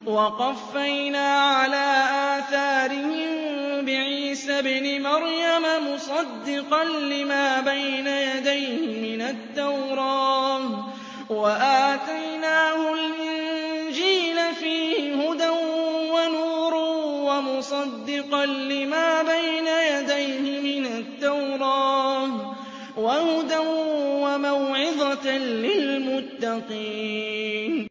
وَقَفَّيْنَا عَلَىٰ آثَارِهِم بِعِيسَى ابْنِ مَرْيَمَ مُصَدِّقًا لِّمَا بَيْنَ يَدَيْهِ مِنَ التَّوْرَاةِ وَآتَيْنَاهُ الْإِنجِيلَ فِيهِ هُدًى وَنُورٌ وَمُصَدِّقًا لِّمَا بَيْنَ يَدَيْهِ مِنَ التَّوْرَاةِ وَهُدًى وَمَوْعِظَةً لِّلْمُتَّقِينَ